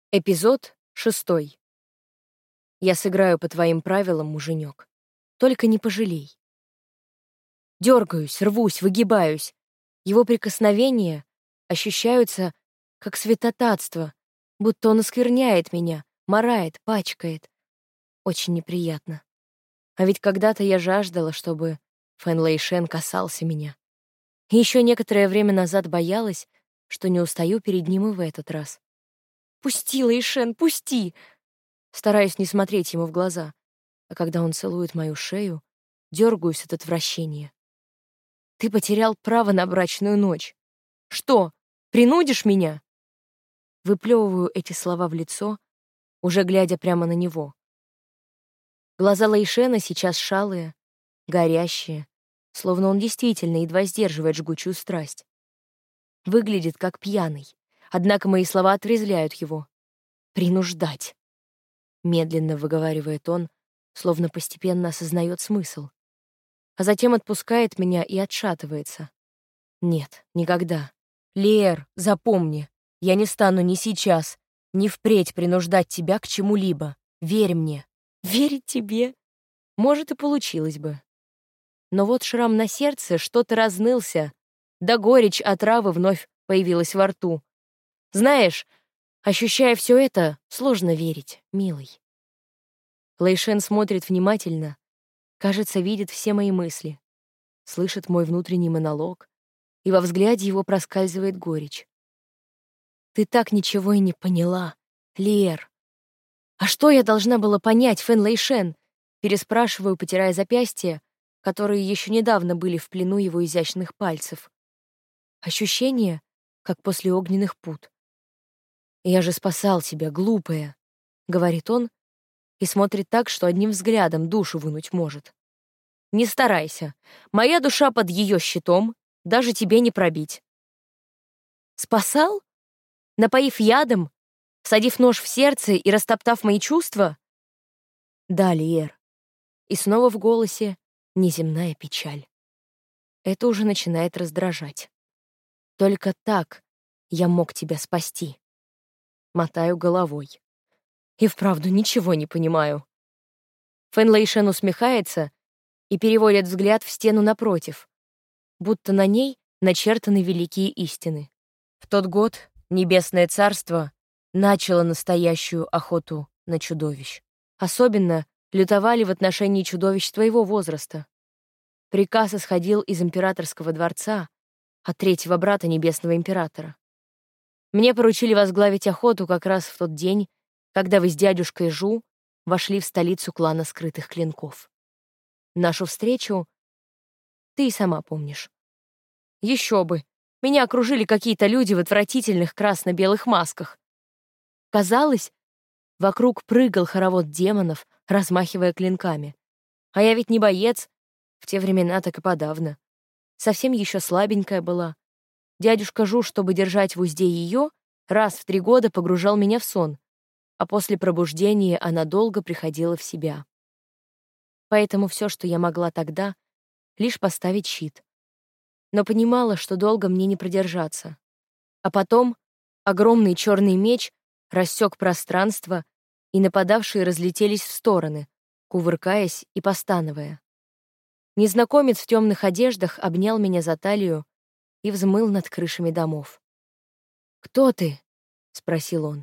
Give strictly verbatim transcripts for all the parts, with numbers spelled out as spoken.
Эпизод шестой. Я сыграю по твоим правилам, муженек. Только не пожалей. Дергаюсь, рвусь, выгибаюсь. Его прикосновения ощущаются как святотатство, будто он оскверняет меня, марает, пачкает. Очень неприятно. А ведь когда-то я жаждала, чтобы Фэн Лэйшэн касался меня. И еще некоторое время назад боялась, что не устаю перед ним и в этот раз. «Пусти, Лэйшэн, пусти!» Стараюсь не смотреть ему в глаза, а когда он целует мою шею, дергаюсь от отвращения. «Ты потерял право на брачную ночь. Что, принудишь меня?» Выплевываю эти слова в лицо, уже глядя прямо на него. Глаза Лэйшэна сейчас шалые, горящие, словно он действительно едва сдерживает жгучую страсть. Выглядит как пьяный, однако мои слова отрезвляют его. «Принуждать», — медленно выговаривает он, словно постепенно осознает смысл, а затем отпускает меня и отшатывается. «Нет, никогда. Лиэр, запомни, я не стану ни сейчас, ни впредь принуждать тебя к чему-либо. Верь мне». «Верить тебе?» Может, и получилось бы. Но вот шрам на сердце что-то разнылся, да горечь отравы вновь появилась во рту. Знаешь, ощущая все это, сложно верить, милый. Лэйшэн смотрит внимательно, кажется, видит все мои мысли, слышит мой внутренний монолог, и во взгляде его проскальзывает горечь. «Ты так ничего и не поняла, Лиэр». «А что я должна была понять, Фэн Лэйшэн?» Переспрашиваю, потирая запястья, которые еще недавно были в плену его изящных пальцев. Ощущение, как после огненных пут. «Я же спасал тебя, глупая», — говорит он, и смотрит так, что одним взглядом душу вынуть может. «Не старайся. Моя душа под ее щитом, даже тебе не пробить». «Спасал? Напоив ядом? Всадив нож в сердце и растоптав мои чувства?» «Да, Лиэр». И снова в голосе неземная печаль. Это уже начинает раздражать. «Только так я мог тебя спасти». Мотаю головой. И вправду ничего не понимаю. Фэн Лэйшэн усмехается и переводит взгляд в стену напротив, будто на ней начертаны великие истины. В тот год Небесное Царство начало настоящую охоту на чудовищ. Особенно лютовали в отношении чудовищ твоего возраста. Приказ исходил из императорского дворца от третьего брата Небесного Императора. Мне поручили возглавить охоту как раз в тот день, когда вы с дядюшкой Жу вошли в столицу клана Скрытых Клинков. Нашу встречу ты и сама помнишь. Еще бы, меня окружили какие-то люди в отвратительных красно-белых масках. Казалось, вокруг прыгал хоровод демонов, размахивая клинками. А я ведь не боец, в те времена так и подавно. Совсем еще слабенькая была. Дядюшка Жу, чтобы держать в узде ее, раз в три года погружал меня в сон, а после пробуждения она долго приходила в себя. Поэтому все, что я могла тогда, лишь поставить щит. Но понимала, что долго мне не продержаться. А потом огромный черный меч рассек пространство, и нападавшие разлетелись в стороны, кувыркаясь и постановая. Незнакомец в темных одеждах обнял меня за талию и взмыл над крышами домов. «Кто ты?» — спросил он.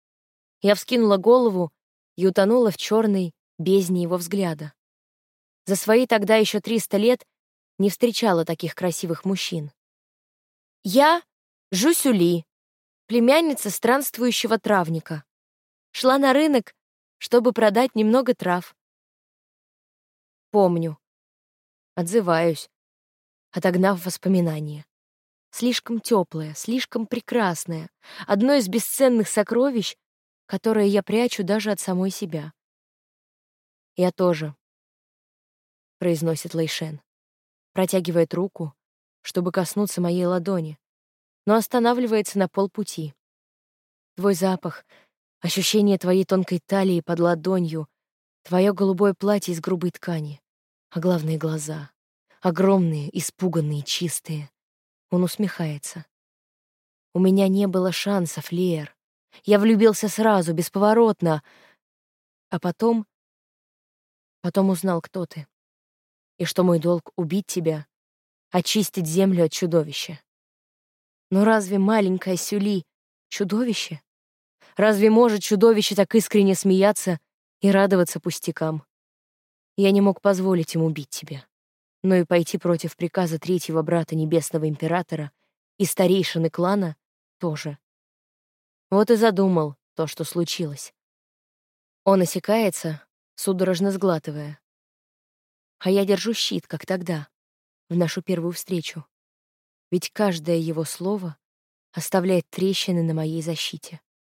Я вскинула голову и утонула в черной бездне его взгляда. За свои тогда еще триста лет не встречала таких красивых мужчин. «Я Жу Сюли, племянница странствующего травника. Шла на рынок, чтобы продать немного трав». Помню. Отзываюсь, отогнав воспоминания. Слишком теплое, слишком прекрасное, одно из бесценных сокровищ, которое я прячу даже от самой себя. «Я тоже», — произносит Лэйшэн, протягивает руку, чтобы коснуться моей ладони, но останавливается на полпути. «Твой запах, ощущение твоей тонкой талии под ладонью, твое голубое платье из грубой ткани, а главное — глаза, огромные, испуганные, чистые». Он усмехается. «У меня не было шансов, Лиэр. Я влюбился сразу, бесповоротно. А потом... Потом узнал, кто ты. И что мой долг — убить тебя, очистить землю от чудовища. Но разве маленькая Сюли — чудовище? Разве может чудовище так искренне смеяться и радоваться пустякам? Я не мог позволить им убить тебя, но и пойти против приказа третьего брата Небесного Императора и старейшины клана тоже. Вот и задумал то, что случилось. Он осекается, судорожно сглатывая. А я держу щит, как тогда, в нашу первую встречу. Ведь каждое его слово оставляет трещины на моей защите.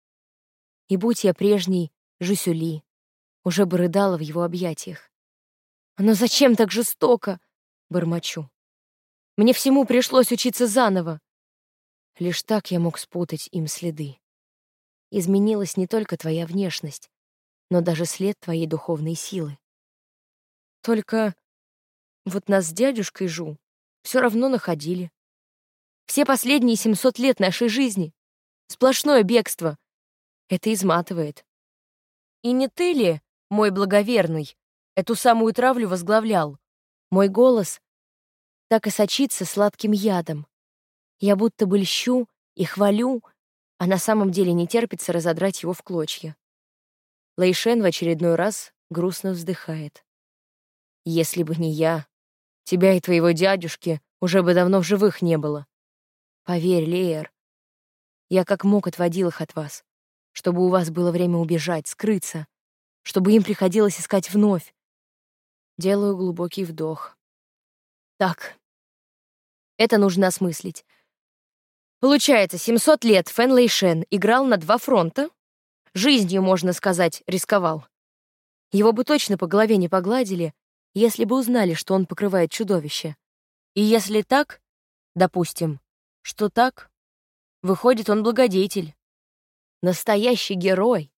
И будь я прежней Жюсюли, уже бы рыдала в его объятиях. «Но зачем так жестоко?» — бормочу. «Мне всему пришлось учиться заново». Лишь так я мог спутать им следы. Изменилась не только твоя внешность, но даже след твоей духовной силы. Только вот нас с дядюшкой Жу все равно находили. Все последние семьсот лет нашей жизни — сплошное бегство. Это изматывает. И не ты ли, мой благоверный, эту самую травлю возглавлял? Мой голос так и сочится сладким ядом. Я будто бы льщу и хвалю, а на самом деле не терпится разодрать его в клочья. Лэйшен в очередной раз грустно вздыхает. Если бы не я, тебя и твоего дядюшки уже бы давно в живых не было. Поверь, Леер, я как мог отводил их от вас, чтобы у вас было время убежать, скрыться, чтобы им приходилось искать вновь. Делаю глубокий вдох. Так, это нужно осмыслить. Получается, семьсот лет Фэн Лэйшен играл на два фронта. Жизнью, можно сказать, рисковал. Его бы точно по голове не погладили, если бы узнали, что он покрывает чудовище. И если так, допустим, что так, выходит, он благодетель. Настоящий герой.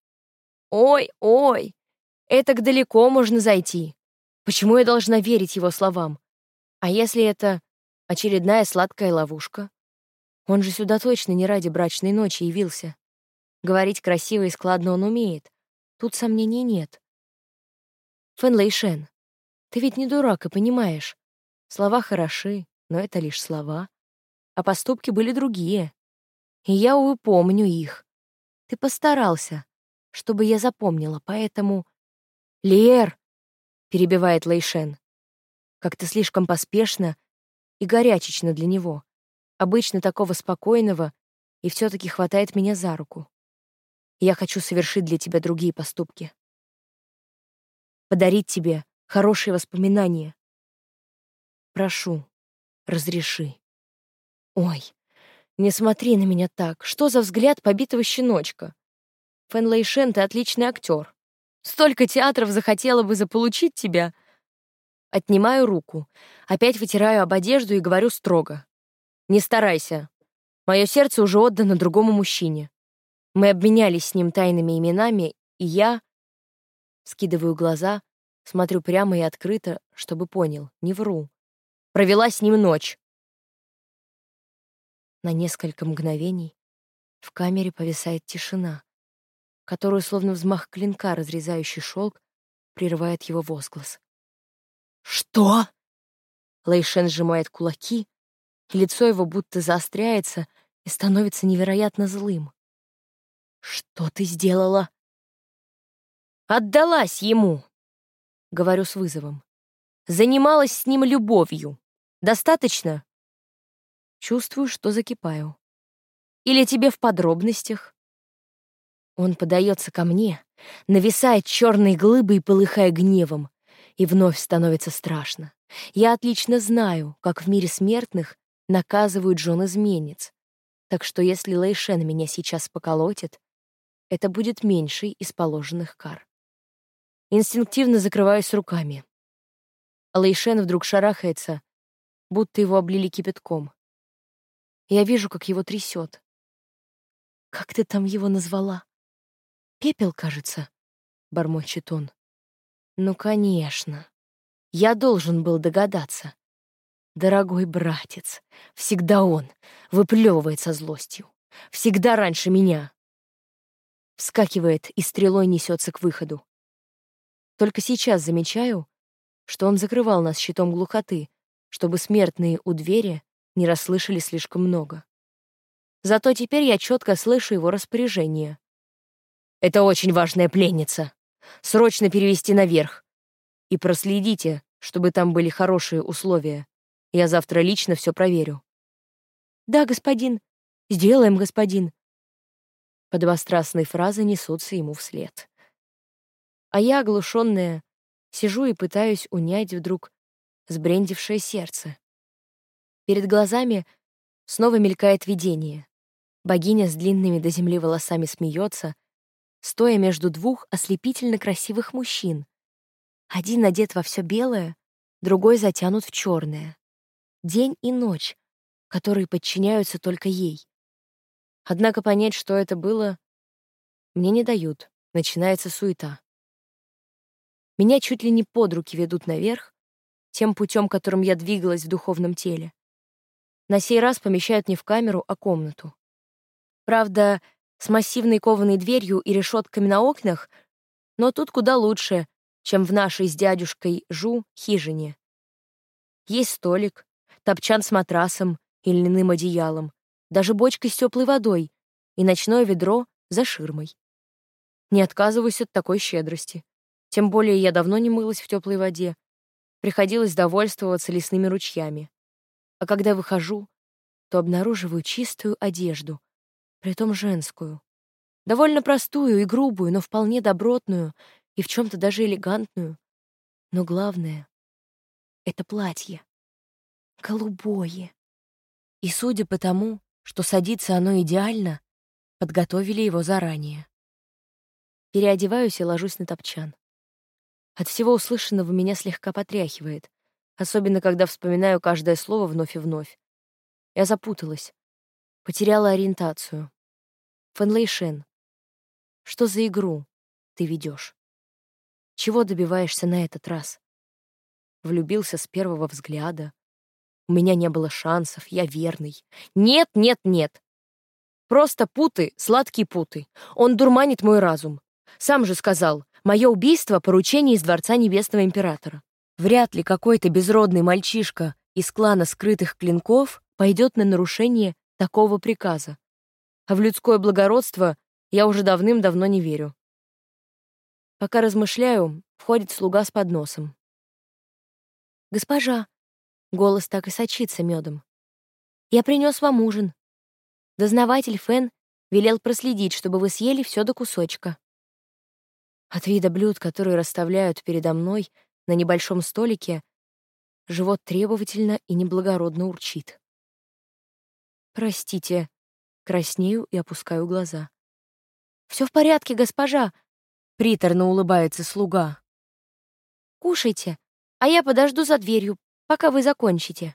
Ой-ой, этак далеко можно зайти. Почему я должна верить его словам? А если это очередная сладкая ловушка? Он же сюда точно не ради брачной ночи явился. Говорить красиво и складно он умеет. Тут сомнений нет. Фэн Лэйшен, ты ведь не дурак и понимаешь. Слова хороши, но это лишь слова. А поступки были другие. И я, увы, помню их. Ты постарался, чтобы я запомнила, поэтому... «Лиэр!» — перебивает Лэйшен. Как-то слишком поспешно и горячечно для него. Обычно такого спокойного, и все-таки хватает меня за руку. Я хочу совершить для тебя другие поступки. Подарить тебе хорошие воспоминания. Прошу, разреши. Ой, не смотри на меня так. Что за взгляд побитого щеночка? Фэн Лэйшен, ты отличный актер. Столько театров захотела бы заполучить тебя. Отнимаю руку, опять вытираю об одежду и говорю строго. Не старайся. Мое сердце уже отдано другому мужчине. Мы обменялись с ним тайными именами, и я... Скидываю глаза, смотрю прямо и открыто, чтобы понял, не вру. Провела с ним ночь. На несколько мгновений в камере повисает тишина, которую, словно взмах клинка, разрезающий шелк, прерывает его возглас. «Что?» Лэйшен сжимает кулаки, и лицо его будто заостряется и становится невероятно злым. «Что ты сделала?» «Отдалась ему», — говорю с вызовом. «Занималась с ним любовью. Достаточно?» Чувствую, что закипаю. «Или тебе в подробностях?» Он подается ко мне, нависает черной глыбой, и полыхая гневом, и вновь становится страшно. Я отлично знаю, как в мире смертных наказывают жен-изменниц, так что если Лэйшен меня сейчас поколотит, это будет меньшей из положенных кар. Инстинктивно закрываюсь руками. А Лэйшен вдруг шарахается, будто его облили кипятком. Я вижу, как его трясет. «Как ты там его назвала?» «Пепел, кажется», — бормочет он. «Ну, конечно. Я должен был догадаться. Дорогой братец, всегда он выплевывает со злостью. Всегда раньше меня. вскакивает и стрелой несется к выходу. Только сейчас замечаю, что он закрывал нас щитом глухоты, чтобы смертные у двери не расслышали слишком много. Зато теперь я четко слышу его распоряжение. «Это очень важная пленница. Срочно перевести наверх. И проследите, чтобы там были хорошие условия. Я завтра лично все проверю». «Да, господин. Сделаем, господин». Подобострастные фразы несутся ему вслед. А я, оглушенная, сижу и пытаюсь унять вдруг сбрендившее сердце. Перед глазами снова мелькает видение. Богиня с длинными до земли волосами смеется, стоя между двух ослепительно красивых мужчин. Один одет во все белое, другой затянут в черное. День и ночь, которые подчиняются только ей. Однако понять, что это было, мне не дают. Начинается суета. Меня чуть ли не под руки ведут наверх, тем путем, которым я двигалась в духовном теле. На сей раз помещают не в камеру, а комнату. Правда, с массивной кованой дверью и решетками на окнах, но тут куда лучше, чем в нашей с дядюшкой Жу хижине. Есть столик, топчан с матрасом и льняным одеялом, даже бочка с теплой водой и ночное ведро за ширмой. Не отказываюсь от такой щедрости. Тем более я давно не мылась в теплой воде. Приходилось довольствоваться лесными ручьями. А когда выхожу, то обнаруживаю чистую одежду, притом женскую. Довольно простую и грубую, но вполне добротную и в чем-то даже элегантную. Но главное — это платье. Голубое. И судя по тому, что садится оно идеально, подготовили его заранее. Переодеваюсь и ложусь на топчан. От всего услышанного меня слегка потряхивает, особенно когда вспоминаю каждое слово вновь и вновь. Я запуталась, потеряла ориентацию. Фэн Шен, что за игру ты ведешь? Чего добиваешься на этот раз? Влюбился с первого взгляда. У меня не было шансов, я верный. Нет, нет, нет. Просто путы, сладкие путы. Он дурманит мой разум. Сам же сказал, мое убийство — поручение из Дворца Небесного Императора. Вряд ли какой-то безродный мальчишка из клана скрытых клинков пойдет на нарушение такого приказа. А в людское благородство я уже давным-давно не верю. Пока размышляю, входит слуга с подносом. «Госпожа», — голос так и сочится медом, — «я принес вам ужин. Дознаватель Фэн велел проследить, чтобы вы съели все до кусочка». От вида блюд, которые расставляют передо мной на небольшом столике, живот требовательно и неблагородно урчит. «Простите», — краснею и опускаю глаза. «Все в порядке, госпожа», — приторно улыбается слуга. «Кушайте, а я подожду за дверью, пока вы закончите».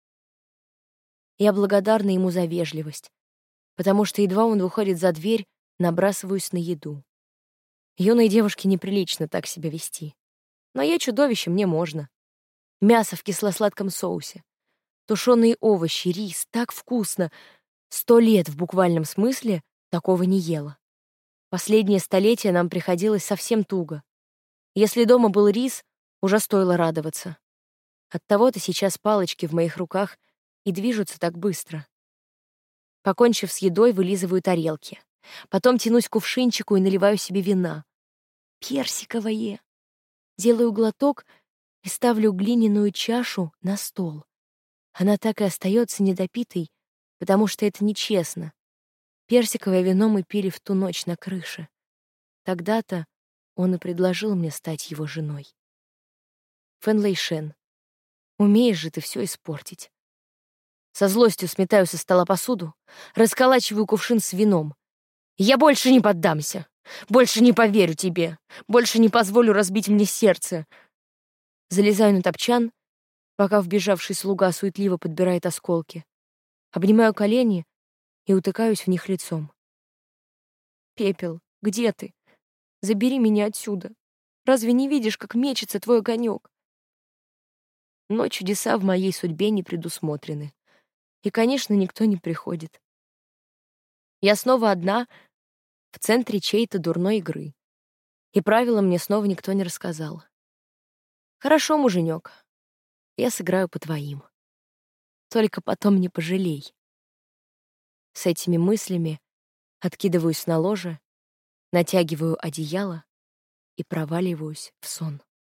Я благодарна ему за вежливость, потому что едва он выходит за дверь, набрасываюсь на еду. Юной девушке неприлично так себя вести. Но я чудовище, мне можно. Мясо в кисло-сладком соусе, тушеные овощи, рис, так вкусно. Сто лет в буквальном смысле такого не ела. Последнее столетие нам приходилось совсем туго. Если дома был рис, уже стоило радоваться. Оттого-то сейчас палочки в моих руках и движутся так быстро. Покончив с едой, вылизываю тарелки. Потом тянусь к кувшинчику и наливаю себе вина. Персиковое. Делаю глоток и ставлю глиняную чашу на стол. Она так и остается недопитой, потому что это нечестно. Персиковое вино мы пили в ту ночь на крыше. Тогда-то он и предложил мне стать его женой. Фэн Шен, умеешь же ты все испортить. Со злостью сметаю со стола посуду, расколачиваю кувшин с вином. Я больше не поддамся. Больше не поверю тебе. Больше не позволю разбить мне сердце. Залезаю на топчан, пока вбежавший слуга суетливо подбирает осколки. Обнимаю колени и утыкаюсь в них лицом. «Пепел, где ты? Забери меня отсюда. Разве не видишь, как мечется твой огонек?» Но чудеса в моей судьбе не предусмотрены. И, конечно, никто не приходит. Я снова одна, в центре чьей-то дурной игры. И правила мне снова никто не рассказал. Хорошо, муженек, я сыграю по твоим. Только потом не пожалей. С этими мыслями откидываюсь на ложе, натягиваю одеяло и проваливаюсь в сон.